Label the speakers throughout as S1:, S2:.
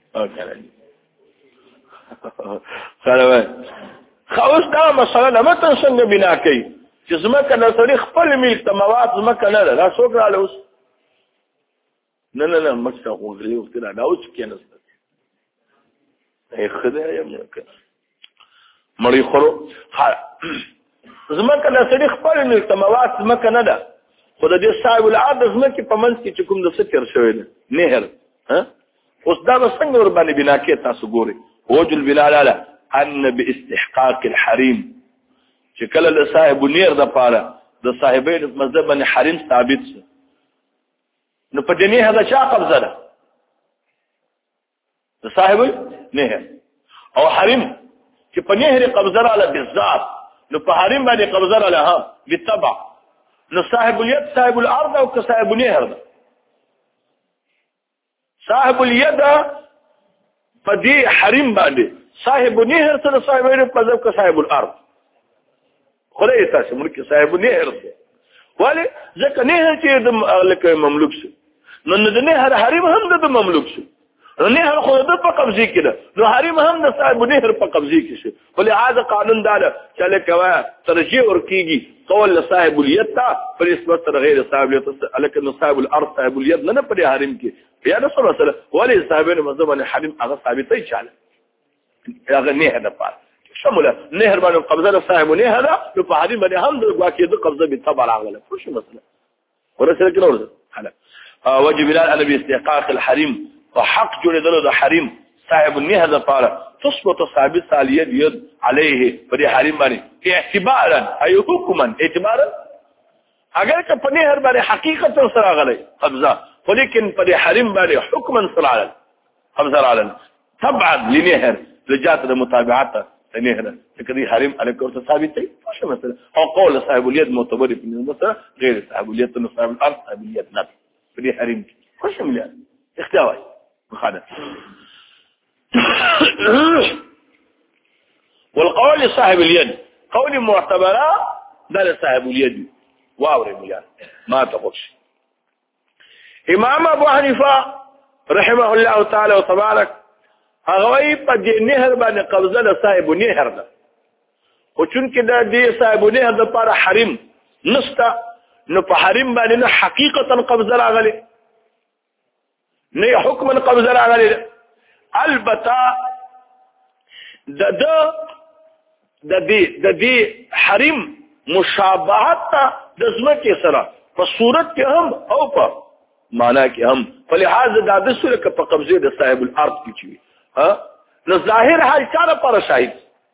S1: خلاص خاص دا مسله نه متن څنګه بنا کوي چې زمکه د سړي خپل ملک ته مواد زمکه نه ده دا څوک رااله اوس نه مکه غوږلې وخت نه دا اوس کې نه ای خدای یم مړی خورو زمکه د سړي خپل ملک ته مواد زمکه نه ده خو د دې صاحب الارض زمکه په منځ کې چې کوم د سکر شوی ده نهر ها اوس دا څنګه ور باندې بنا کې تاسو ګوري وجل بلاله ان باستحقاق الحريم چې کله له صاحب نیر د پاره د صاحبین مذهب باندې حریم ثابت شي نو په دې نه هدا چا قبضه ده د صاحب نهر او حریم چې په نهر قبضه رااله بالذات نو په حریم باندې قبضه رااله ها بالتبع نو صاحب اليد صاحب الارض او صاحب نهر ده صاحب اليد په دې حریم باندې صاحب نهر سره صاحبین مذهب کا صاحب الارض خدای تاسو ملک صاحب نهر ده ولی ځکه نهر چې د مملوک شي نو د نهر حریم هم د مملوک شي نهر خو د په قبضه کې ده نو حریم هم د صاحب نهر په قبضه کې شي ولې هاذا قانون دا چې لکه ترجیح ورکیږي قول صاحب اليد پر نسبت غیر صاحب اليد لکه صاحب الارض صاحب اليد نه پر حریم کې بیا رسول الله صلی الله علیه وسلم ولې صاحبین مذهب حریم هغه ثابتې چاله هغه نهر ده پات شمول نهر باندې قبضه صاحب نهر نو په حریم باندې هم د واقع د قبضه به تبع راغله خو شو مثلا ورسره کې ورته حالا وجب على باستحقاق الحريم وحق جوړدل د حریم صاحب النهر لپاره تثبت ثابت اليد يد عليه پر حریم باندې اعتبارا اي حکما اعتبارا اگر که په نهر باندې حقیقت سره غلي قبضه ولیکن پر حریم باندې حکما سره قبضه راغله طبعا لنهر لجات المتابعات نهر كذي حريم على كورس ثابت شو مثلا او قول صاحب اليد معتبر في المسألة غير صاحب اليد صاحب الارض صاحب اليد نفس في حريم وش مليان اختواي مخالف والقول صاحب اليد قول معتبرة ده صاحب اليد واوري مليان ما تقولش امام ابو حنيفه رحمه الله تعالى وتبارك هغوی په دې نهر باندې قبضه د صاحب نهر ده او چونکې د دې صاحب نهر د لپاره حریم نشته نو په حریم باندې نه حقیقتا قبضه راغلي نه حکما قبضه راغلي البته د دې حریم مشابهت د ځمکې سره په صورت کې هم او په معنا کې هم فلهذا د سره په قبضه د صاحب الارض کې چي نو ظاهر حال چاره پر شاهد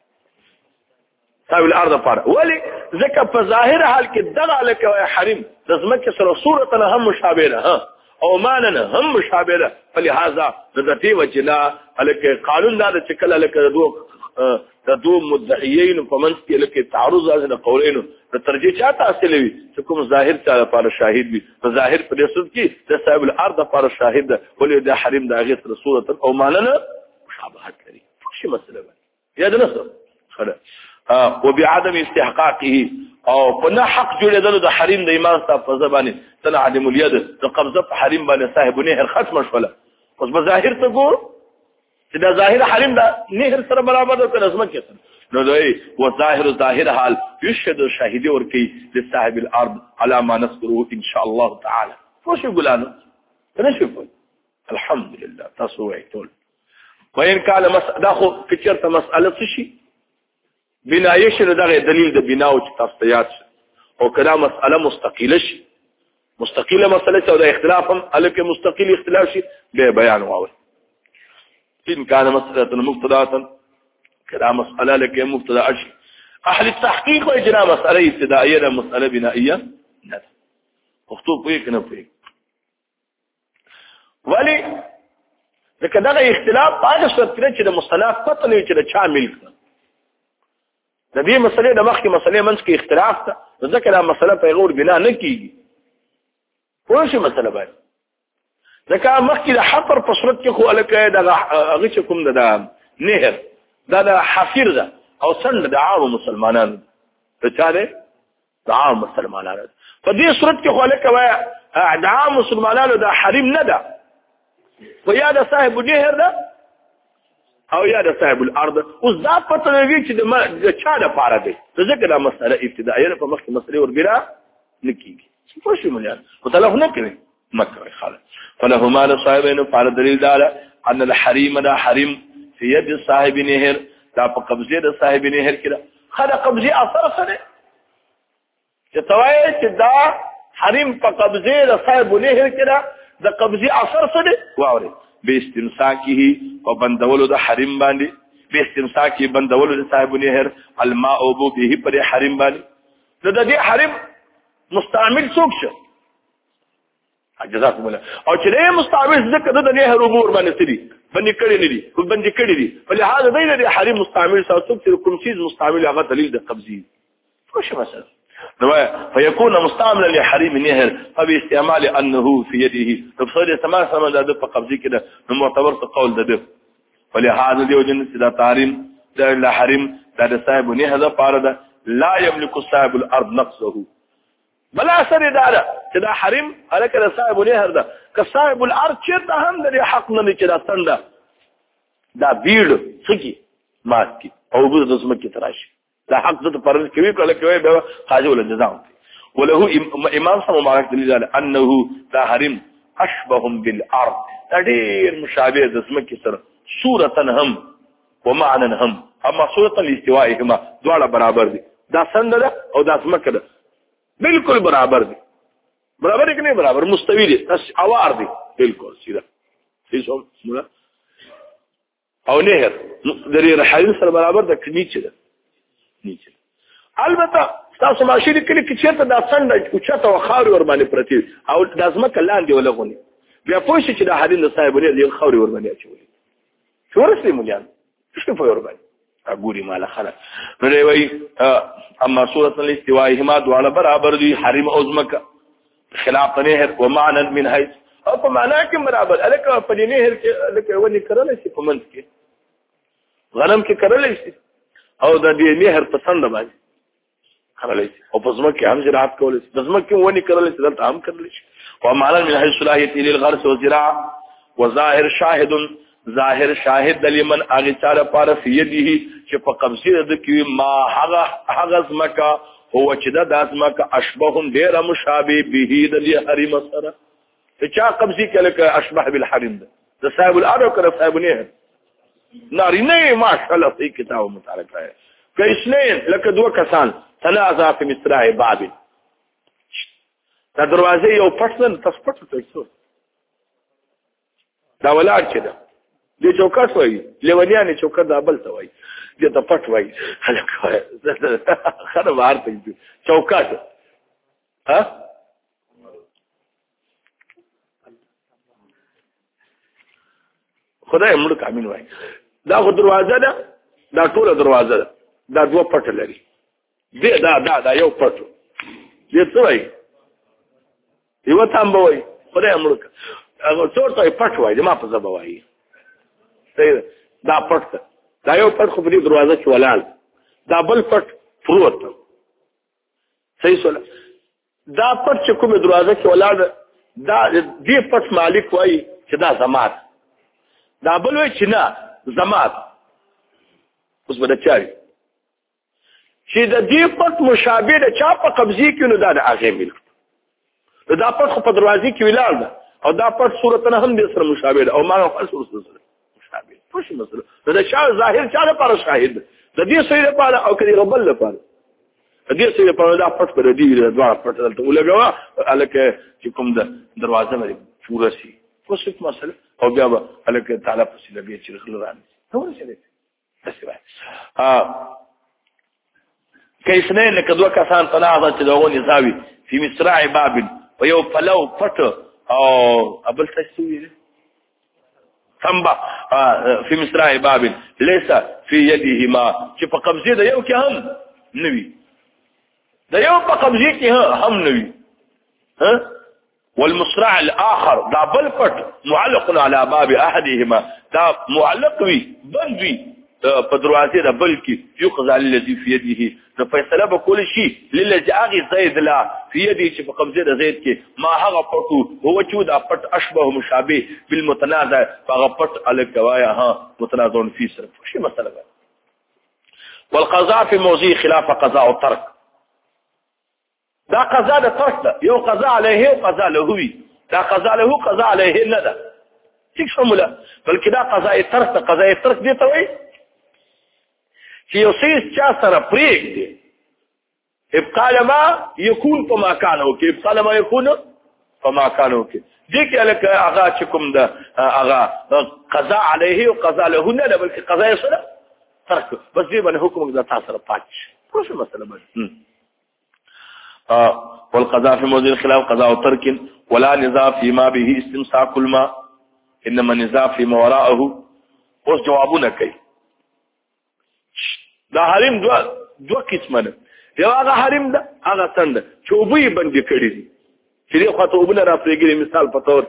S1: صاحب الارض پر ولی ځکه په ظاهر حال کې دغه لکه حریم د ځمکې سره صورت هم مشابه ده او معنا هم مشابه ده فلهذا د دې وجنا لکه قانون دا چې کله لکه د دوه مدعیین په منځ کې لکه تعارض د قولین د ترجیح چاته حاصل وي چې کوم ظاهر چاره پر شاهد وي په ظاهر په دې صورت کې د صاحب الارض پر شاهد ولې د حریم د هغه سره صورت او معنا مشابهت لري شي مسله یا د نصر خلاص وبعدم استحقاقه او په حق جوړېدل د حریم د ایمان صاحب په زبانه تنعدم اليد د قبضه په حریم باندې صاحب نهر ختم شوله اوس به ظاهر ته ګور چې دا ظاهر حریم دا نهر سره برابر ده په نظم کې نو دوی ظاهر حال يشهد شاهدي ورکی لصاحب الارض على ما نذكره ان شاء الله تعالى فوش يقولانه تنشوف الحمد لله تصويتول وين قال داخو فكرت مساله شي بنا يشر دغه دلیل د بنا او تفصيلات او کله مساله مستقله شي مستقله مساله او د اختلاف هم الکه مستقل اختلاف شي به بیان واوي ان كان مساله مبتداه كلام مساله لك مبتدا شي اهل التحقيق واجراء مساله ابتدائيه مساله بنائيه نه مخطوب فيك نه فيك ولي ځکه دا اختلاف هغه صورت کې چې د مصطلح پته نه چې د چا ملک ده د دې مسلې د مخکې مسلې منځ کې اختلاف ده ځکه دا مسله په غور بنا نه کیږي خو شي مسله باندې ځکه مخکې د حفر په صورت کې خو الکه د هغه چې کوم ده نهر دا د حفر ده او سند د عام مسلمانانو ته چاله د عام مسلمانانو په دې صورت کې خو الکه د عام مسلمانانو د حریم نه ده ويا ده صاحب نهر ده او یا د صاحب الارض اوس دا پته لري چې د چا لپاره دی ځکه دا مسأله ابتدائیه په مخکې مسلې ورګرا نکېږي څه شي مليان متلف نه کوي مکه خالص فله مال صاحبین فعل دلیل داله ان الحريم دا حريم في يد صاحب نهر دا په قبضه د صاحب نهر کې خدا قبضه اثر سره چې توای چې دا حريم په قبضه د صاحب نهر کې دا قبضه اثر سره واوري به استمساکه او بندولو د حریم باندې به استمساکه بندولو د صاحب نهر الماء او به پر حریم باندې د دې حریم مستعمل څوک شه جزاكم الله او چې له مستعمل ذکر د نهر امور باندې سړي باندې کړي نه دي او باندې کړي دي ولهدا دې د حریم مستعمل څوک چې کوم شی مستعمل هغه دلیل د قبضي څه مثلا فيكون مستعملا لحريم النهر فباستعمال انه في يده تفصيل تمام سم د په قبضه کې د معتبر قول ده ولهذا دي وجن دا تحريم د حريم د صاحب نهر پاره ده لا يملك صاحب الارض نقصه بلا اثر اداره چې دا حريم هلکه د صاحب نهر ده که صاحب الارض چې هم د حق نه چې دا څنګه دا بیړ څکی مات کی او د زمکه تراشي دا حق ذات پرز کوي کله کوي به حاجه ول جزاء وله امام سم مبارک دلیل انه دا حرم اشبه بالارض تدير مشابه د زمکه سره صورتا هم ومعنى هم اما صورت الاستوائهما دواړه برابر دي دا څنګه او دا زمکه ده بالکل برابر دي برابر کې نه برابر مستوي دي اوار دي بالکل سیده هیڅ مولا او نهر درې حرم سره برابر ده کې ده نیچه البته تاسو ماشي لیکلي کې چیرته دا څنګه او چاته وخاوري ور باندې پرتی او د ازمکه لاندې ولغونی بیا پوه شي چې د حدین د صاحب لري د خاوري ور باندې اچولي شو رسلي مليان څه په ور باندې اګوري مال خلک نو وی اما صورت الاستواء هما دواړه برابر دي حریم او ازمکه خلاف نهر ومعنى من حيث او په معنا کې برابر الکه په نهر کې الکه ونی کړل شي په منځ کې غنم کې کړل شي او د دې نهر په څنډه باندې کړل شي او په ځمکه هم زراعت کول شي د ځمکه ونی کړل شي دلته هم کړل شي او معنا من حيث صلاحيت للغرس والزراعه وظاهر شاهد ظاهر شاهد لمن اغه چاره پار في يده چې په قبضه د کې ما هغه ځمکه هو چې د ځمکه اشبه ډیر مشابه به د حریم سره چې چا قبضه کله اشبه بالحریم ده صاحب الارض کړه صاحب نهر نارینه ما شاء الله في کتاب متعلق ہے کہ اثنين لکه دوه کسان تنازع في مصراع بابل دا دروازه یو پټن تاسو ته دا ولاړ کده دې چوکاټ وای لیونیانه چوکاټ دا بل ته وای دې ته پټ وای هلکه خره بهر ته چوکاټ ها خدای موږ کامل وای دا خو دروازه ده دا ټول دروازه ده دا دوه پټ لري دې دا یو پټ دې څه وای یو تام وای خدای موږ هغه څور ته پټ وای ما په ځبا وای صحیح دا پټ دا یو پټ خو په دې دروازه کې ولال دا بل پټ پروت صحیح سره دا پټ چې کومه دروازه کې ولال دا دې پټ مالک وای چې دا زمات دا بل وای چې نه زمات اوس به چاري چې د دې پټ مشابه د چا په قبضه کې نو دا د هغه ملک دا پټ خو په دروازه کې ولال ده او دا پټ صورت نه هم د سره مشابه ده او ما خپل صورت سره مشابه پوښي مثلا دا شاه ظاهر چا لپاره شاهد د دې سره لپاره او کړي غبل لپاره د دې سره لپاره دا پټ پر دې دوه پټ دلته ولګوا الکه چې کوم د دروازه باندې پورا شي کوڅه مسله او بیا الکه تعالی په سیله به چې خل رانه نو څه كيسنين لك دوا كسان تناظر تدعوني زاوي في مصراع بابل ويو فلو فتو او قبل تسوي ثنبا في مصراع بابل ليس في يدهما شف قبضي ده يو كهم نبي ده يو قبضي كهم نبي ها والمصراع الآخر ده بل فت معلق على باب أحدهما ده معلق بي بندوي په دروازې د بل کې یقضى للذي في يده نو فیصله به کول شي للذي اغي زید لا في يده چې په قبضه د زید کې ما هغه پټو هو چې دا پټ اشبه مشابه بالمتنازع هغه پټ الکوایا ها متنازع فی صرف شي مسله ده والقضاء في موضع خلاف قضاء الترك دا قضاء د ترک ده یو قضاء عليه او قضاء له وي دا قضاء له قضاء عليه نه ده څه شموله بلکې دا قضاء ترک ته قضاء ترک دي ته وي چې یو څه چا سره پریک دي ابقال ما يكون فما كان او کې ابقال ما يكون فما كان او کې دي کې لکه هغه چې کوم ده هغه قضاء عليه او قضاء له نه بلکې قضاء سره ترک بس دې باندې حکم د تاسو سره پاتش څه مسله باندې والقضاء في موضع الخلاف قضاء ترك ولا نزاع فيما به استمساك الماء انما نزاع فيما وراءه اوس جوابونه کوي دا حریم دو قسمه ده یو هغه حریم ده هغه څنګه چوبې باندې کړی دي چې خو ته وبله را پرېګری مثال په تور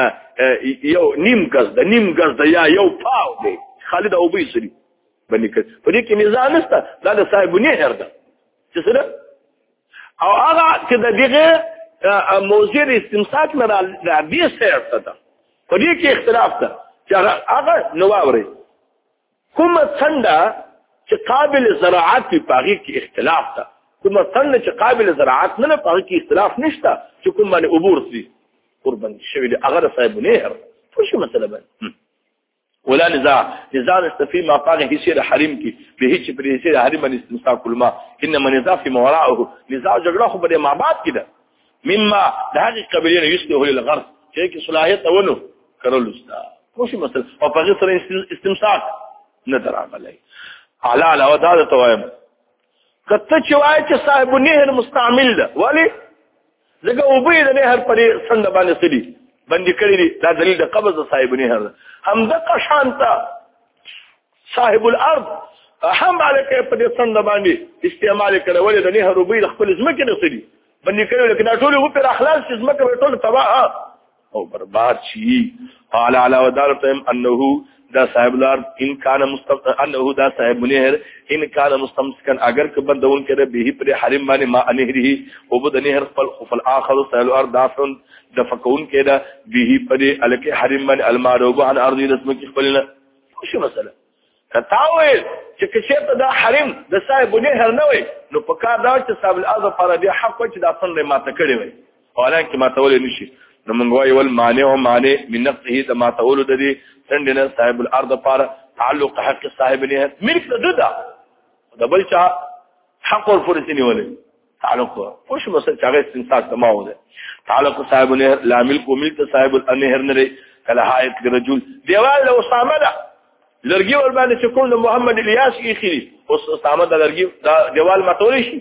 S1: یو نیم غز ده یا یو پاو دی خالد او بي سری باندې کړ په دې کې نزاع نشته دا د صاحبونه هر ده چې سره او هغه چې د دغه موضوع استمساک نه را دي سره ده په دې کې اختلاف ده چې هغه نواوري کوم څنګه چې قابل زراعت په پاغي کې اختلاف ده کوم څنګه چې قابل زراعت نه پاغي کې اختلاف نشته چې کوم باندې عبور سي قربان شوی دی هغه صاحبونه هر څه مسله ده ولا نزاع استفي ما طاغ هي حريم کی به هیڅ پر هي حريم استمساك الماء انما نزاع في ما وراءه نزاع جګړه خو به ما بعد کده مما د هغه قبيلين يسلو للغرض چې کی صلاحيت ونه کړل استا کوم مسله او په سره استمساك نه دراغلی اعلی او دا توایم کته چې وای چې صاحب نهر مستعمل ده ولی زګه وبې د نهر پرې څنګه باندې سړي باندې کړی دا دلیل د قبض صاحب نهر هم د قشانتا صاحب الارض هم علیکه په دې څنګه باندې استعمال کړي ولې د نهر وبې خپل ځمکه نه سړي باندې کړي لکه دا ټول و پر اخلاص ځمکه ټول تباہ او برباد شي اعلی ودارتهم انه دا صاحب الارض ان كان انه دا صاحب نهر ان كان مستمسكا اگر که بندون کړي به پر حرم باندې ما نهره او بد نهر خپل اخر صاحب الارض دافن دفقون کړه به پر الکه حرم باندې المعروب عن ارض رسمك خپلنا څه مسله کتاوي چې کښته دا حرم د صاحب نهر نه وي نو په کار دا چې صاحب الارض پر دې حق چې دا څنګه ماته کړي وي حالانکه ماته ولې نشي نو موږ وایو المانع من نقصه د ما تقول د دې څنګه صاحب الارض پر تعلق حق صاحب نهر ملک ده دا بل چا حق ورفرسني ولې تعلق وش مسله چې استنساک تمام ده تعلق صاحب نهر لا ملك وملك صاحب النهر نه کله حائط رجل دیوال له اسامه ده لرګي ور باندې چې کوم محمد الیاس کې خيري اوس اسامه د لرګي دا دیوال ماتول شي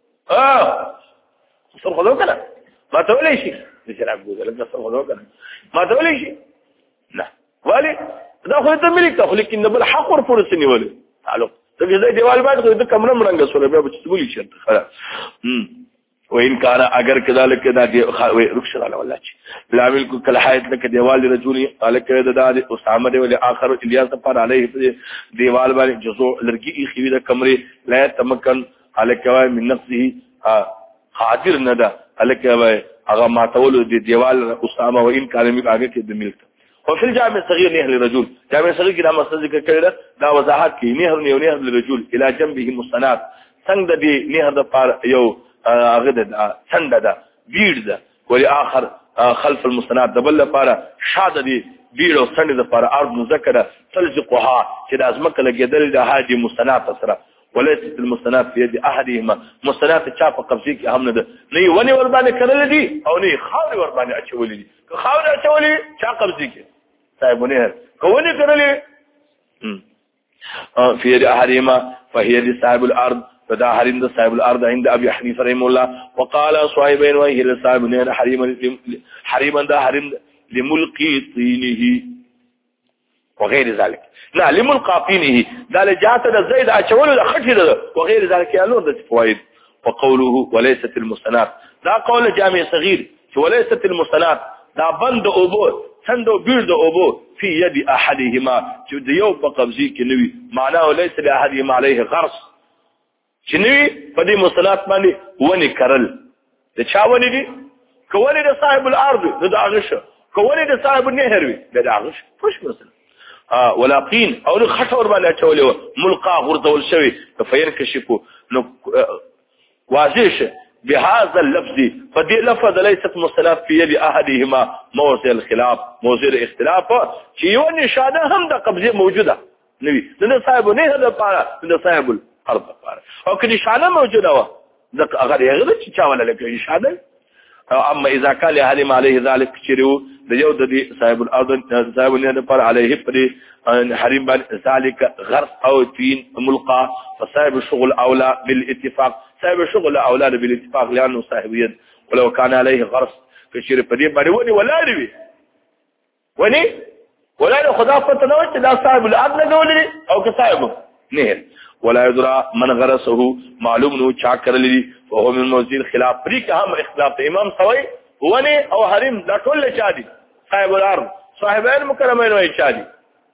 S1: څو خلک کنه ماتول شي چې راغو دلته څو خلک کنه ماتول شي نه ولی دا خو ته ملک ته خو لیکن بل حق ور پرسنی ولی تعلق ته دې دیوال باندې د کمره مرنګ سره بیا چې بولی شي خلاص وان كان اگر كذلك دا دي رخصه على والله لا ملك كل حياه لك دیوال رجل قال كذا دا اسامه دی ول اخر الیاس پر علیه دیوال باندې جزو لرګي خوی د کمره لا تمکن على من نفسه حاضر ندا على هغه ما تول دی دیوال اسامه وان كان ملک هغه کې د ملک وفي الجامع الصغير نهر الرجل جامع صغير کې دا مسله ذکر کړل دا وضاحت کې نهر الرجل الى جنبه مستنات څنګه دی نهر د پار یو هغه د څنګه دا بیړ ده ولی اخر خلف المستنات دبل لپاره شاده دی بیړ او څنګه د لپاره ارض مذکره تلزقها چې د ازمکه لګیدل د هادي مستنات سره وليست المستنات في يد احدهما مستنات چا په قبضه کې هم نه ده نه ونی ور باندې کړل دي او نه خاوري ور باندې اچولې دي که خاوري اچولې چا قبضه کې صاحبونه کوونی کړل في يد احدهما فهي لصاحب الارض فدا حريم ده صاحب الارض عند ابي حنيفه رحمه الله وقال صاحبين وهي لصاحب نهر حريما ده حريم لملقي طينه وغير ذلك لا لملقى طينه ده لجات ده زيد اچول ده خټي ده وغير ذلك يالون ده فوائد وقوله وليست المستنات ده قول جامع صغير وليست المستنات ده بند اوبو تندو بيرد اوبو في يد احدهما چې د یو په قبضه کې نوي معناه ليس لاحدهما عليه غرس چې نوي په دې مصطلحات باندې ونی کرل د چا ونی دي کوونی د صاحب الارض د داغشه کوونی د صاحب النهر وي د داغشه خوش مثلا ولاقين او خطور باندې چولې ملقا غرزول شوی فينكشفوا واضح بهذا اللفظ فدي لفظ ليست مصطلحات في يد احدهما موضع الخلاف موضع الاختلاف چې یو نشانه هم د قبضه موجوده نوي د صاحب النهر لپاره د صاحب الارض لپاره او که نشانه موجوده و د هغه یغله چې چاوله لکه نشانه اما اذا كان يحرم عليه ذلك شرو د یو د صاحب الارض صاحب النهر پر عليه پر حرم ذلك غرس او تين ملقى فصاحب الشغل اولى بالاتفاق صاحب الشغل اولى بالاتفاق لانه صاحب يد ولو كان عليه غرس كشير بدي باندې وني ولا روي وني ولا خدا فتنوت دا صاحب الارض لګولې او که صاحب نهر ولا يدرى من غرسه معلوم نو چا کړلې وهو من موضوع الخلاف پرې که هم اختلاف امام سوي وني او حرم دا ټول چا دي صاحب الارض صاحبين مكرمين وای چا دي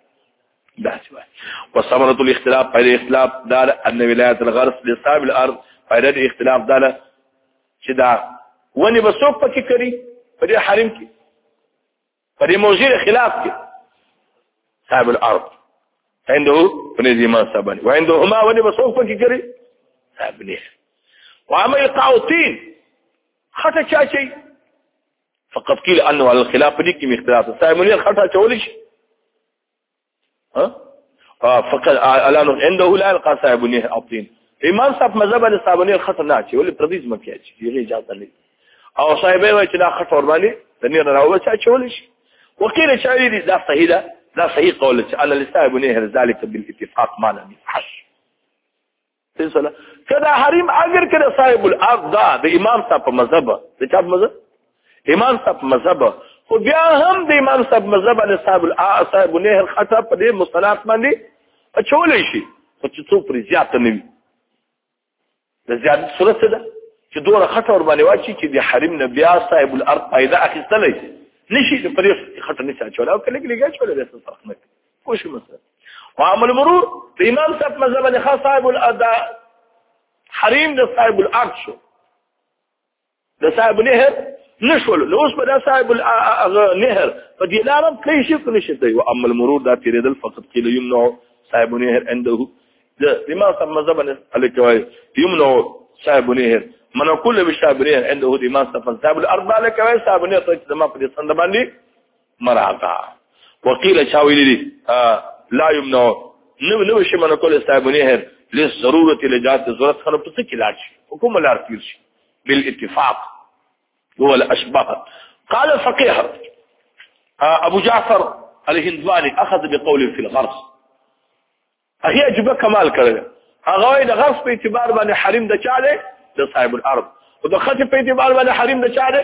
S1: وثمرة الاختلاف فائدة اختلاف دار ان ولاية الغرس لصاحب الارض فائدة اختلاف دار چې دا ونی بسوق پکې کړی په دې حرم کې په دې موضوع خلاف کې صاحب الارض عنده بنزي ما سبني وعندهما وني بسوق پکې کړی صاحب نه وعمل قاوتين خطا چاچي فقط قيل انه على الخلاف دي کې اختلاف صاحب نه خطا چول شي فقط الان عنده لا يلقى صاحب نه الطين امام صاحب مذهب له صاحب نه خطا نه چي ولې پرديز مکه چي یې اجازه نه او صاحب وای چې دا خطا ور باندې د نه راو چا چول شي وقيل شاعري دا صحيح ده لا صحيح قول ان لصاحب نهر ذلك بالاتفاق ما لم يصح تنسلا كذا حريم اگر كده صاحب الارض دا د امام صاحب مذهب د چا مذهب امام صاحب مذهب خو بیا هم د امام صاحب مذهب ان صاحب نهر خطا په دې مصطلحات باندې اچول شي خو چې څو پر زیات نه وي د زیات صورت ده چې دوه خطا ور باندې واچي چې د حریم نه بیا صاحب الارض پیدا اخیستلای نشي د پرې خطر نشي اچول او کله کله اچول د فرق نه کوم شي مثلا وعمل مرور د امام صاحب مذهب نه خاص صاحب الاداء حریم د صاحب الارض شو د صاحب نهر نشول نو اوس په صاحب النهر فدي لارم کوي شي کوم شي دی وعمل مرور دا تیرېدل فقط کله یمنو صاحب نهر عنده د امام صاحب مذهب نه الکوي یمنو صاحب نهر من كل بشابرين عنده امام صاحب الارض لك وصاحب نهر ته ما په سند باندې مراعات وقيل شاويلي لا يمنع نو شي من كل صاحب نهر للضروره لجات ضرورت خلق څه کې لاړ شي حکم لار تیر شي بالاتفاق هو الاشباه قال فقيه ابو جعفر الهندواني اخذ بقول في الغرس هي جبه كمال کړل هغه د غرس په اعتبار باندې حریم د چاله د صاحب الارض ودخلت في اعتبار باندې حریم د چاله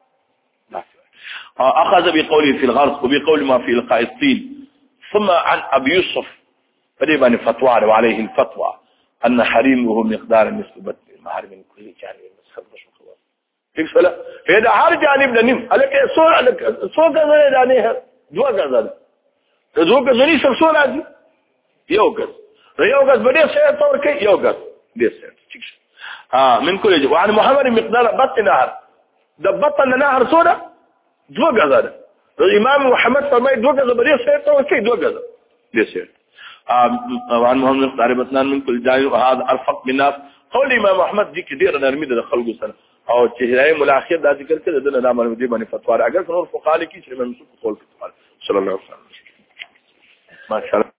S1: اخذ بقول في الغرس وبقول ما في القاء الطين ثم عن ابي يوسف فدي فتوى وعليه الفتوى ان حريمه مقدار نصف بدل المحارم من كل جانب مسخر مش مخوف كيف فلا هذا هر جانب لنم لك سو غزل دانه دو غزل دو غزلي سو راځي یو غز بده سه تور کې یو غز دې سه من كل جانب وعن محمد مقدار بطن نهر ده بطن نهر سوره دو غزل الامام محمد فرمای دو غز بده سه تور کې دو غز دې سه وعن محمد مقدار بطن من كل جانب وهذا ارفق بالناس قول امام احمد دي كثير نرمي د خلقو سره او چهره ملاخر دا ذکر کړه د نام دې باندې فتوا اگر نور فقال کی چې منسوخ قول صلی الله علیه وسلم ما شاء الله